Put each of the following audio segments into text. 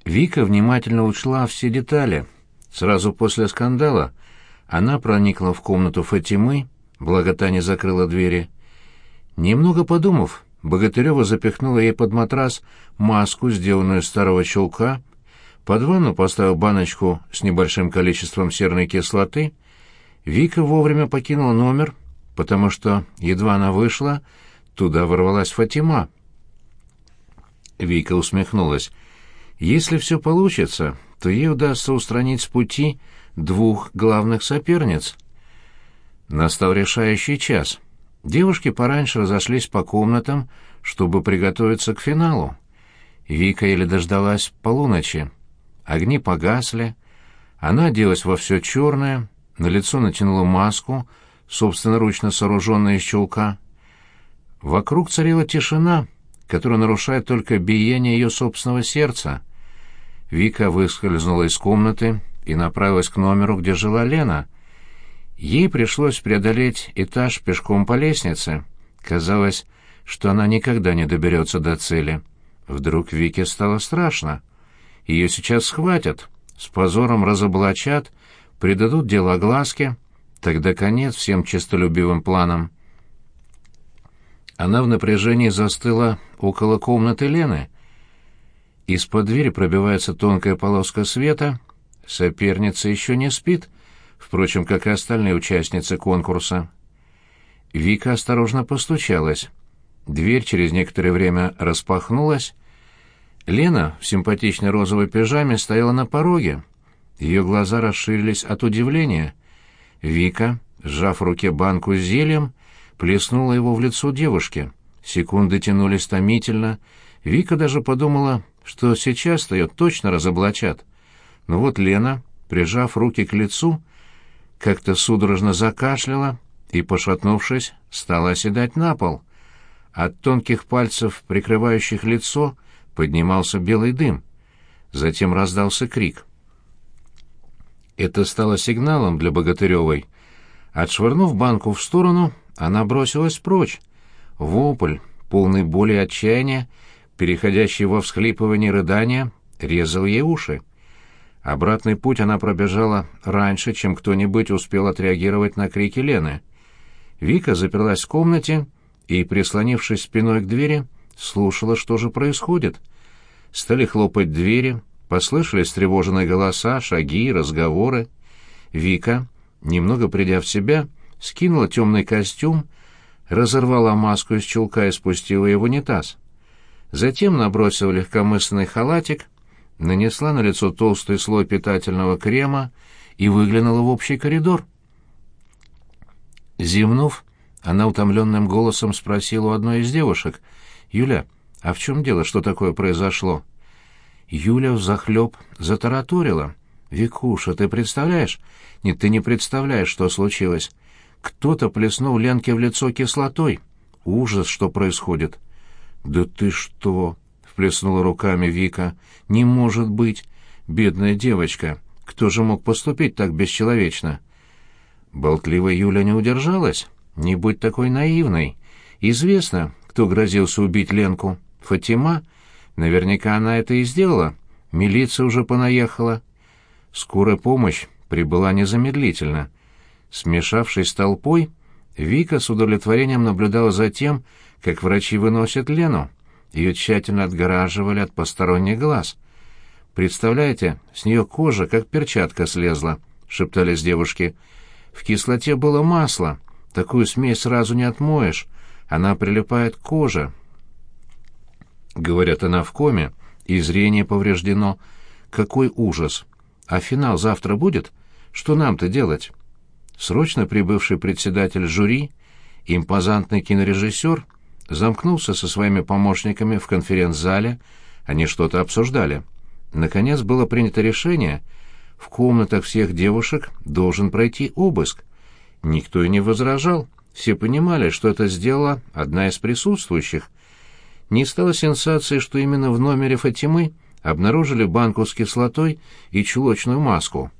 Вика внимательно учла все детали. Сразу после скандала она проникла в комнату Фатимы, благо та не закрыла двери. Немного подумав, Богатырева запихнула ей под матрас маску, сделанную из старого чулка, под ванну поставила баночку с небольшим количеством серной кислоты. Вика вовремя покинула номер, потому что, едва она вышла, туда ворвалась Фатима. Вика усмехнулась. Если все получится, то ей удастся устранить с пути двух главных соперниц. Настал решающий час. Девушки пораньше разошлись по комнатам, чтобы приготовиться к финалу. Вика еле дождалась полуночи. Огни погасли. Она оделась во все черное, на лицо натянула маску, собственноручно сооруженную из чулка. Вокруг царила тишина, которую нарушает только биение ее собственного сердца. Вика выскользнула из комнаты и направилась к номеру, где жила Лена. Ей пришлось преодолеть этаж пешком по лестнице. Казалось, что она никогда не доберется до цели. Вдруг Вике стало страшно. Ее сейчас схватят, с позором разоблачат, придадут дело огласке, тогда конец всем честолюбивым планам. Она в напряжении застыла около комнаты Лены. Из-под двери пробивается тонкая полоска света. Соперница еще не спит, впрочем, как и остальные участницы конкурса. Вика осторожно постучалась. Дверь через некоторое время распахнулась. Лена в симпатичной розовой пижаме стояла на пороге. Ее глаза расширились от удивления. Вика, сжав в руке банку с зельем, плеснула его в лицо девушки. Секунды тянулись томительно. Вика даже подумала, что сейчас-то ее точно разоблачат. Но вот Лена, прижав руки к лицу, как-то судорожно закашляла и, пошатнувшись, стала оседать на пол. От тонких пальцев, прикрывающих лицо, поднимался белый дым. Затем раздался крик. Это стало сигналом для Богатыревой. Отшвырнув банку в сторону, она бросилась прочь. Вопль, полный боли и отчаяния, переходящий во всхлипывание и рыдания, резал ей уши. Обратный путь она пробежала раньше, чем кто-нибудь успел отреагировать на крики Лены. Вика заперлась в комнате и, прислонившись спиной к двери, слушала, что же происходит. Стали хлопать двери, послышались встревоженные голоса, шаги, разговоры. Вика, немного придя в себя, скинула темный костюм, разорвала маску из чулка и спустила ее в унитаз. Затем набросила легкомысленный халатик, нанесла на лицо толстый слой питательного крема и выглянула в общий коридор. Зевнув, она утомленным голосом спросила у одной из девушек: «Юля, а в чем дело, что такое произошло?» Юля взахлеб затараторила: «Викуша, ты представляешь? Нет, ты не представляешь, что случилось. Кто-то плеснул Ленке в лицо кислотой. Ужас, что происходит». «Да ты что?» — вплеснула руками Вика. «Не может быть! Бедная девочка! Кто же мог поступить так бесчеловечно?» Болтливая Юля не удержалась. «Не будь такой наивной. Известно, кто грозился убить Ленку. Фатима. Наверняка она это и сделала. Милиция уже понаехала». Скорая помощь прибыла незамедлительно. Смешавшись с толпой, Вика с удовлетворением наблюдала за тем, как врачи выносят Лену. Ее тщательно отгораживали от посторонних глаз. «Представляете, с нее кожа, как перчатка, слезла», — шептались девушки. «В кислоте было масло. Такую смесь сразу не отмоешь. Она прилипает к коже». Говорят, она в коме, и зрение повреждено. Какой ужас! А финал завтра будет? Что нам-то делать? Срочно прибывший председатель жюри, импозантный кинорежиссер, замкнулся со своими помощниками в конференц-зале, они что-то обсуждали. Наконец было принято решение: в комнатах всех девушек должен пройти обыск. Никто и не возражал, все понимали, что это сделала одна из присутствующих. Не стало сенсацией, что именно в номере Фатимы обнаружили банку с кислотой и чулочную маску.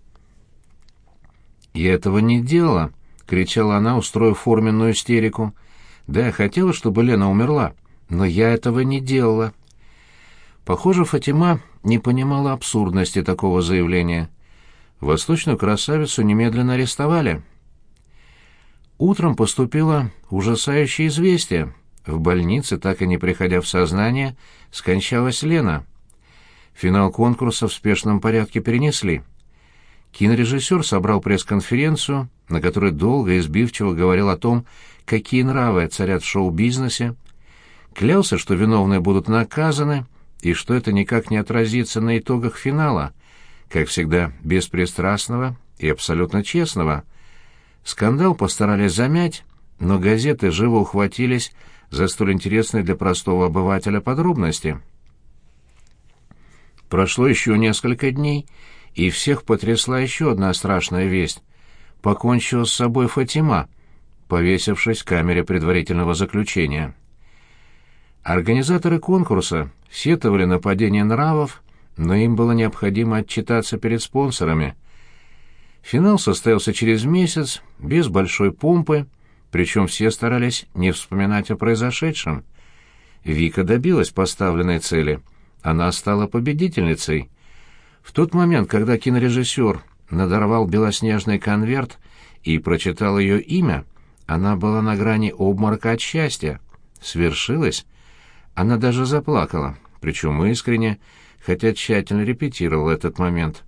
«Я этого не делала!» — кричала она, устроив форменную истерику. «Да, я хотела, чтобы Лена умерла, но я этого не делала». Похоже, Фатима не понимала абсурдности такого заявления. Восточную красавицу немедленно арестовали. Утром поступило ужасающее известие. В больнице, так и не приходя в сознание, скончалась Лена. Финал конкурса в спешном порядке перенесли. Кинорежиссер собрал пресс-конференцию, на которой долго и сбивчиво говорил о том, какие нравы царят в шоу-бизнесе, клялся, что виновные будут наказаны, и что это никак не отразится на итогах финала, как всегда беспристрастного и абсолютно честного. Скандал постарались замять, но газеты живо ухватились за столь интересные для простого обывателя подробности. Прошло еще несколько дней, и всех потрясла еще одна страшная весть. Покончила с собой Фатима, повесившись в камере предварительного заключения. Организаторы конкурса сетовали на падение нравов, но им было необходимо отчитаться перед спонсорами. Финал состоялся через месяц, без большой помпы, причем все старались не вспоминать о произошедшем. Вика добилась поставленной цели. Она стала победительницей. В тот момент, когда кинорежиссер надорвал белоснежный конверт и прочитал ее имя, она была на грани обморока от счастья. Свершилось. Она даже заплакала, причем искренне, хотя тщательно репетировала этот момент.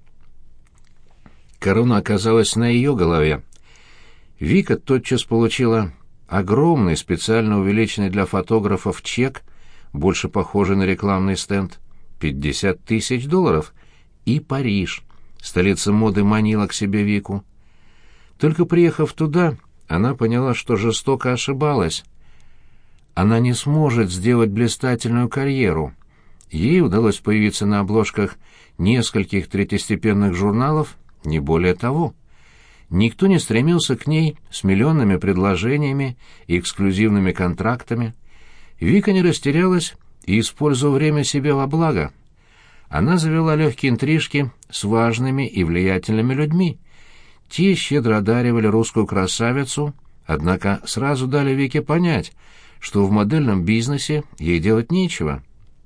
Корона оказалась на ее голове. Вика тотчас получила огромный, специально увеличенный для фотографов чек, больше похожий на рекламный стенд, $50 000, и Париж. Столица моды манила к себе Вику. Только приехав туда, она поняла, что жестоко ошибалась. Она не сможет сделать блистательную карьеру. Ей удалось появиться на обложках нескольких третьестепенных журналов, не более того. Никто не стремился к ней с миллионными предложениями и эксклюзивными контрактами. Вика не растерялась и использовала время себе во благо. Она завела легкие интрижки с важными и влиятельными людьми. Те щедро одаривали русскую красавицу, однако сразу дали Вике понять, что в модельном бизнесе ей делать нечего.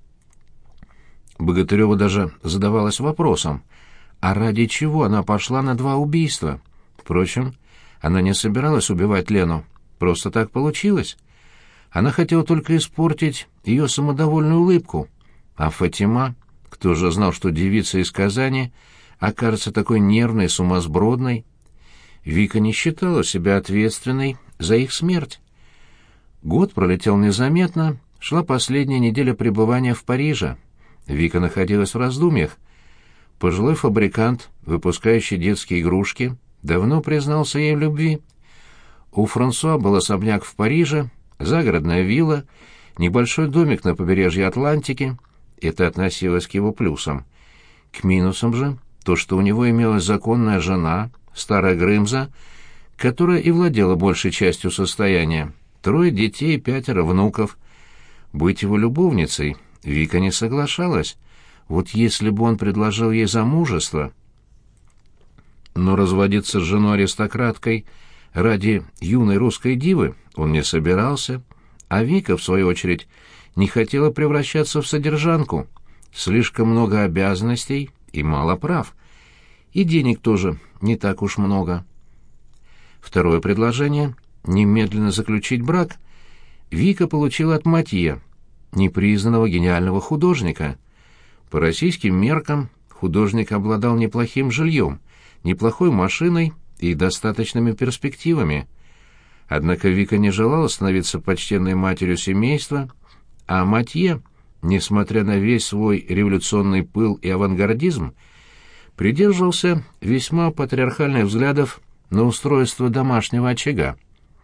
Богатырева даже задавалась вопросом, а ради чего она пошла на 2 убийства? Впрочем, она не собиралась убивать Лену, просто так получилось. Она хотела только испортить ее самодовольную улыбку, а Фатима, кто же знал, что девица из Казани окажется такой нервной, сумасбродной? Вика не считала себя ответственной за их смерть. Год пролетел незаметно, шла последняя неделя пребывания в Париже. Вика находилась в раздумьях. Пожилой фабрикант, выпускающий детские игрушки, давно признался ей в любви. У Франсуа был особняк в Париже, загородная вилла, небольшой домик на побережье Атлантики. Это относилось к его плюсам. К минусам же то, что у него имелась законная жена, старая Грымза, которая и владела большей частью состояния, 3 детей и 5 внуков. Быть его любовницей Вика не соглашалась. Вот если бы он предложил ей замужество... Но разводиться с женой-аристократкой ради юной русской дивы он не собирался, а Вика, в свою очередь, не хотела превращаться в содержанку. Слишком много обязанностей и мало прав. И денег тоже не так уж много. Второе предложение — немедленно заключить брак — Вика получила от Матье, непризнанного гениального художника. По российским меркам художник обладал неплохим жильем, неплохой машиной и достаточными перспективами. Однако Вика не желала становиться почтенной матерью семейства, а Матье, несмотря на весь свой революционный пыл и авангардизм, придерживался весьма патриархальных взглядов на устройство домашнего очага.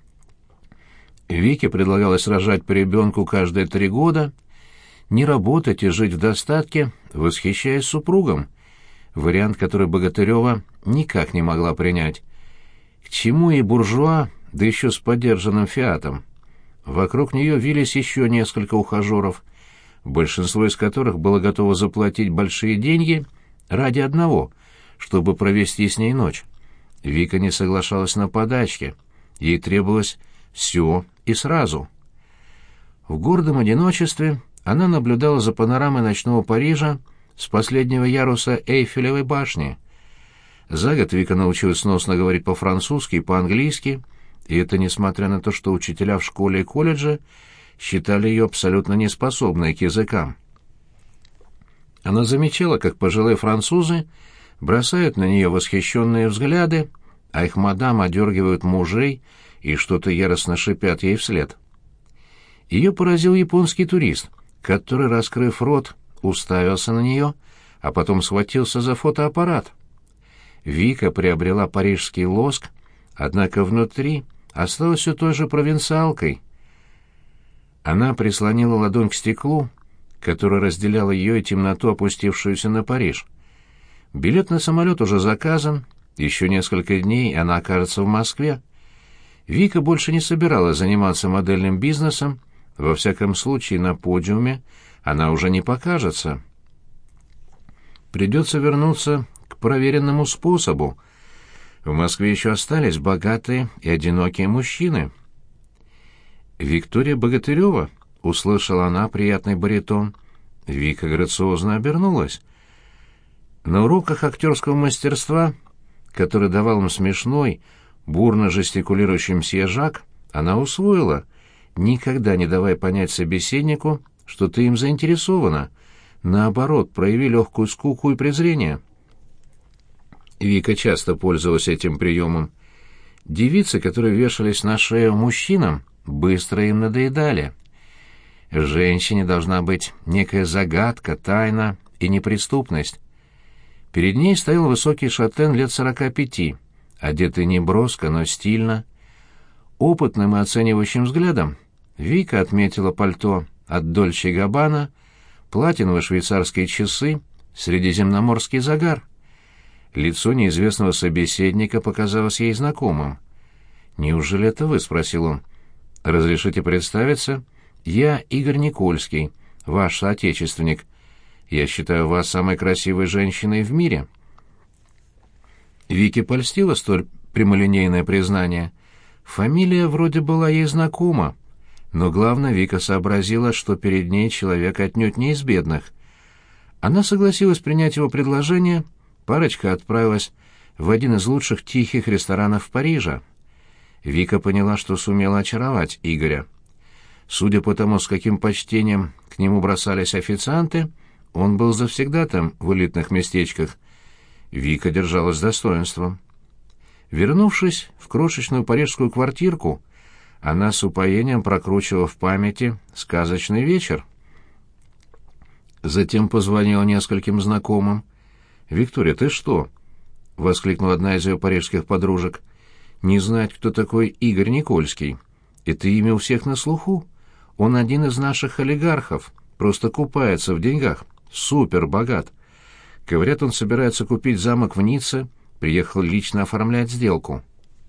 Вике предлагалось рожать по ребенку каждые 3 года, не работать и жить в достатке, восхищаясь супругом, вариант, который Богатырева никак не могла принять. К чему ей буржуа, да еще с подержанным фиатом? Вокруг нее вились еще несколько ухажеров, большинство из которых было готово заплатить большие деньги ради одного, чтобы провести с ней ночь. Вика не соглашалась на подачки, ей требовалось все и сразу. В гордом одиночестве она наблюдала за панорамой ночного Парижа с последнего яруса Эйфелевой башни. За год Вика научилась сносно говорить по-французски и по-английски, и это несмотря на то, что учителя в школе и колледже считали ее абсолютно неспособной к языкам. Она замечала, как пожилые французы бросают на нее восхищенные взгляды, а их мадам одергивают мужей и что-то яростно шипят ей вслед. Ее поразил японский турист, который, раскрыв рот, уставился на нее, а потом схватился за фотоаппарат. Вика приобрела парижский лоск, однако внутри осталась все той же провинциалкой. Она прислонила ладонь к стеклу, которое разделяло ее и темноту, опустившуюся на Париж. Билет на самолет уже заказан, еще несколько дней она окажется в Москве. Вика больше не собиралась заниматься модельным бизнесом, во всяком случае на подиуме она уже не покажется. Придется вернуться к проверенному способу. В Москве еще остались богатые и одинокие мужчины. «Виктория Богатырева?» — услышала она приятный баритон. Вика грациозно обернулась. На уроках актерского мастерства, который давал им смешной, бурно жестикулирующий мсье Жак, она усвоила: никогда не давай понять собеседнику, что ты им заинтересована. Наоборот, прояви легкую скуку и презрение. Вика часто пользовалась этим приемом. Девицы, которые вешались на шею мужчинам, быстро им надоедали. Женщине должна быть некая загадка, тайна и неприступность. Перед ней стоял высокий шатен лет 45, одетый не броско, но стильно. Опытным и оценивающим взглядом Вика отметила пальто от Дольче Габбана, платиновые швейцарские часы, средиземноморский загар. Лицо неизвестного собеседника показалось ей знакомым. «Неужели это вы?» — спросил он. «Разрешите представиться? Я Игорь Никольский, ваш соотечественник. Я считаю вас самой красивой женщиной в мире». Вике польстило столь прямолинейное признание. Фамилия вроде была ей знакома, но главное, Вика сообразила, что перед ней человек отнюдь не из бедных. Она согласилась принять его предложение, парочка отправилась в один из лучших тихих ресторанов Парижа. Вика поняла, что сумела очаровать Игоря. Судя по тому, с каким почтением к нему бросались официанты, он был завсегдатаем в элитных местечках. Вика держалась с достоинством. Вернувшись в крошечную парижскую квартирку, она с упоением прокручивала в памяти сказочный вечер. Затем позвонила нескольким знакомым. «Виктория, ты что?» — воскликнула одна из ее парижских подружек. «Не знать, кто такой Игорь Никольский. Это имя у всех на слуху. Он один из наших олигархов, просто купается в деньгах, супер богат. Говорят, он собирается купить замок в Ницце, приехал лично оформлять сделку».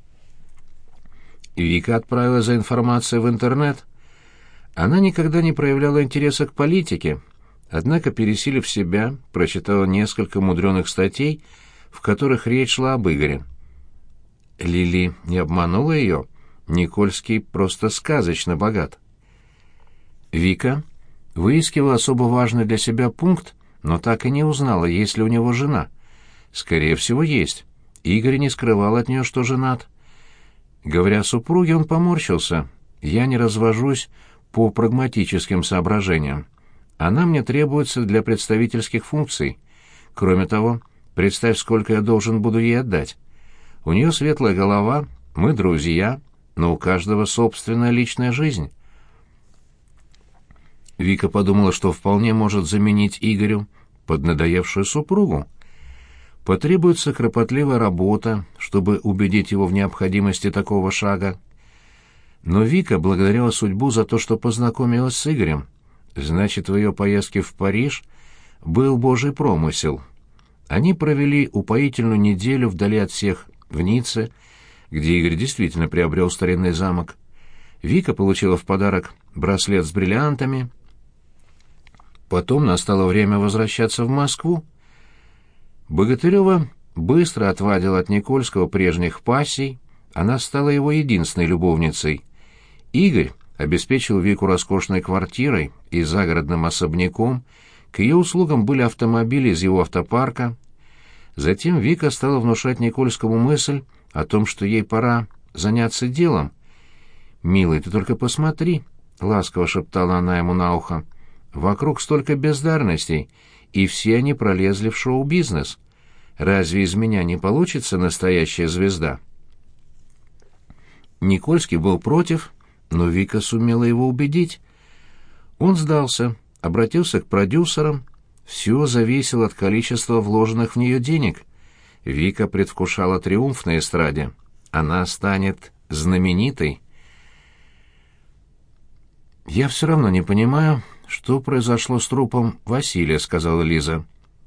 Вика отправила за информацией в интернет. Она никогда не проявляла интереса к политике, однако, пересилив себя, прочитала несколько мудреных статей, в которых речь шла об Игоре. Лили не обманула ее. Никольский просто сказочно богат. Вика выискивала особо важный для себя пункт, но так и не узнала, есть ли у него жена. Скорее всего, есть. Игорь не скрывал от нее, что женат. Говоря о супруге, он поморщился. «Я не развожусь по прагматическим соображениям. Она мне требуется для представительских функций. Кроме того, представь, сколько я должен буду ей отдать. У нее светлая голова, мы друзья, но у каждого собственная личная жизнь». Вика подумала, что вполне может заменить Игорю поднадоевшую супругу. Потребуется кропотливая работа, чтобы убедить его в необходимости такого шага. Но Вика благодарила судьбу за то, что познакомилась с Игорем. Значит, в ее поездке в Париж был Божий промысел. Они провели упоительную неделю вдали от всех в Ницце, где Игорь действительно приобрел старинный замок. Вика получила в подарок браслет с бриллиантами. Потом настало время возвращаться в Москву. Богатырева быстро отвадила от Никольского прежних пассий, она стала его единственной любовницей. Игорь обеспечил Вику роскошной квартирой и загородным особняком, к ее услугам были автомобили из его автопарка. Затем Вика стала внушать Никольскому мысль о том, что ей пора заняться делом. «Милый, ты только посмотри», — ласково шептала она ему на ухо, — «вокруг столько бездарностей, и все они пролезли в шоу-бизнес. Разве из меня не получится настоящая звезда?» Никольский был против, но Вика сумела его убедить. Он сдался, обратился к продюсерам. Все зависело от количества вложенных в нее денег. Вика предвкушала триумф на эстраде. Она станет знаменитой. «Я все равно не понимаю, что произошло с трупом Василия», — сказала Лиза.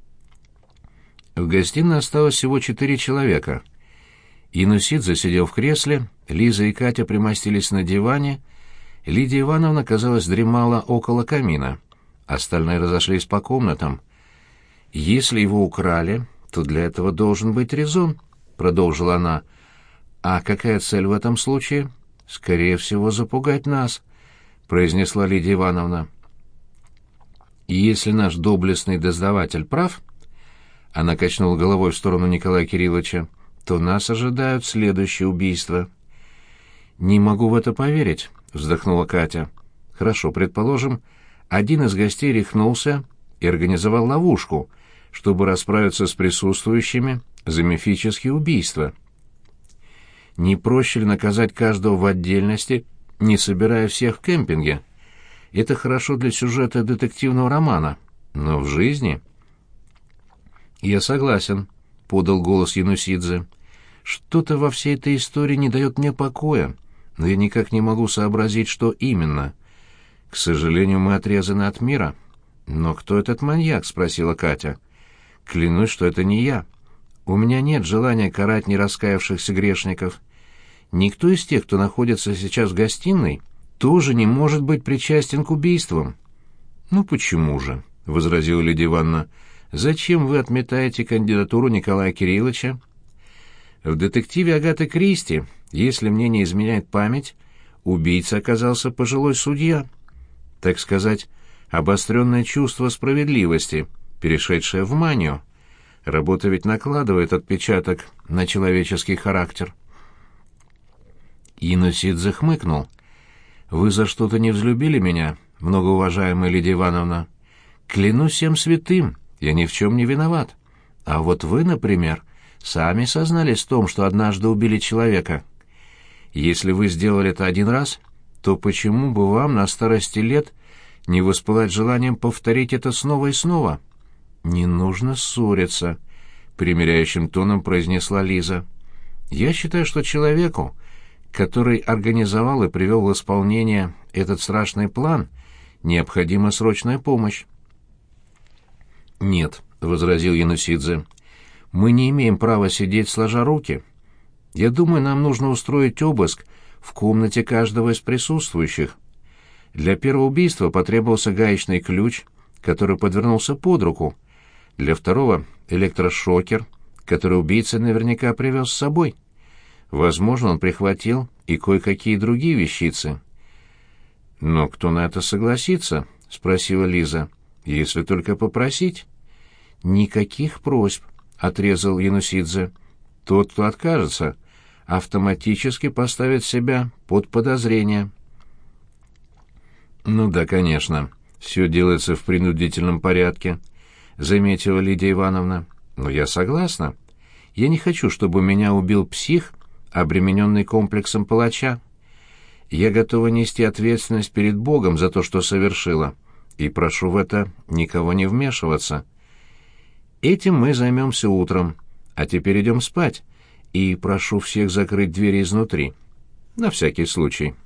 В гостиной осталось всего 4 человека. Янусидзе сидел в кресле, Лиза и Катя примостились на диване, Лидия Ивановна, казалось, дремала около камина. Остальные разошлись по комнатам. «Если его украли, то для этого должен быть резон», — продолжила она. «А какая цель в этом случае?» «Скорее всего, запугать нас», — произнесла Лидия Ивановна. «Если наш доблестный дознаватель прав», — она качнула головой в сторону Николая Кирилловича, — «то нас ожидают следующие убийства». «Не могу в это поверить», — вздохнула Катя. «Хорошо, предположим, один из гостей рехнулся и организовал ловушку, чтобы расправиться с присутствующими за мифические убийства. Не проще ли наказать каждого в отдельности, не собирая всех в кемпинге? Это хорошо для сюжета детективного романа, но в жизни...» «Я согласен», — подал голос Янусидзе. «Что-то во всей этой истории не дает мне покоя, но я никак не могу сообразить, что именно. К сожалению, мы отрезаны от мира». «Но кто этот маньяк?» — спросила Катя. «Клянусь, что это не я. У меня нет желания карать нераскаявшихся грешников. Никто из тех, кто находится сейчас в гостиной, тоже не может быть причастен к убийствам». «Ну почему же?» — возразила Лидия Ивановна. «Зачем вы отметаете кандидатуру Николая Кирилловича? В детективе Агаты Кристи, если мне не изменяет память, убийца оказался пожилой судья. Так сказать, обостренное чувство справедливости, перешедшее в манию. Работа ведь накладывает отпечаток на человеческий характер». Янусидзе хмыкнул. «Вы за что-то не взлюбили меня, многоуважаемая Лидия Ивановна? Клянусь всем святым, я ни в чем не виноват. А вот вы, например, сами сознались в том, что однажды убили человека. Если вы сделали это один раз, то почему бы вам на старости лет не воспылать желанием повторить это снова и снова?» «Не нужно ссориться», — примиряющим тоном произнесла Лиза. «Я считаю, что человеку, который организовал и привел в исполнение этот страшный план, необходима срочная помощь». «Нет», — возразил Янусидзе, — «мы не имеем права сидеть сложа руки. Я думаю, нам нужно устроить обыск в комнате каждого из присутствующих. Для первого убийства потребовался гаечный ключ, который подвернулся под руку. Для второго — электрошокер, который убийца наверняка привез с собой. Возможно, он прихватил и кое-какие другие вещицы». «Но кто на это согласится?» — спросила Лиза. «Если только попросить». «Никаких просьб», — отрезал Янусидзе. «Тот, кто откажется, автоматически поставит себя под подозрение». «Ну да, конечно, все делается в принудительном порядке», — заметила Лидия Ивановна. «Но я согласна. Я не хочу, чтобы меня убил псих, обремененный комплексом палача. Я готова нести ответственность перед Богом за то, что совершила, и прошу в это никого не вмешиваться. Этим мы займемся утром, а теперь идем спать, и прошу всех закрыть двери изнутри. На всякий случай».